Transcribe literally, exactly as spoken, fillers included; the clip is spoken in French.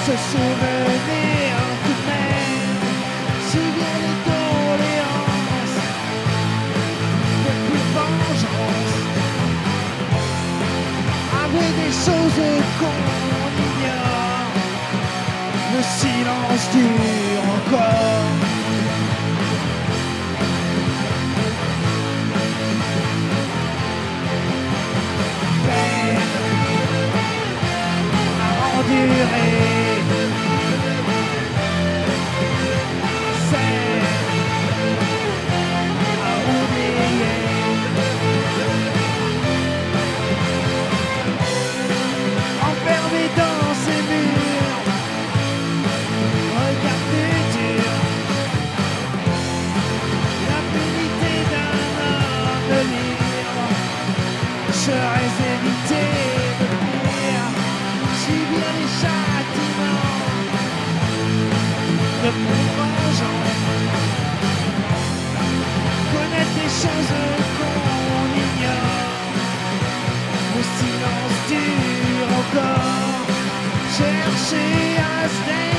se souvenir tout de même, si bien les doléances, de plus vengeance, avouer des choses qu'on ignore, le silence dure encore. Endurer, c'est à oublier. Enfermé dans ces murs, regardez dur, l'impunité d'un homme libre. Serais évité de pire, subir les châtiments de mon vengeance, connaître des choses qu'on ignore, le silence dure encore, chercher à se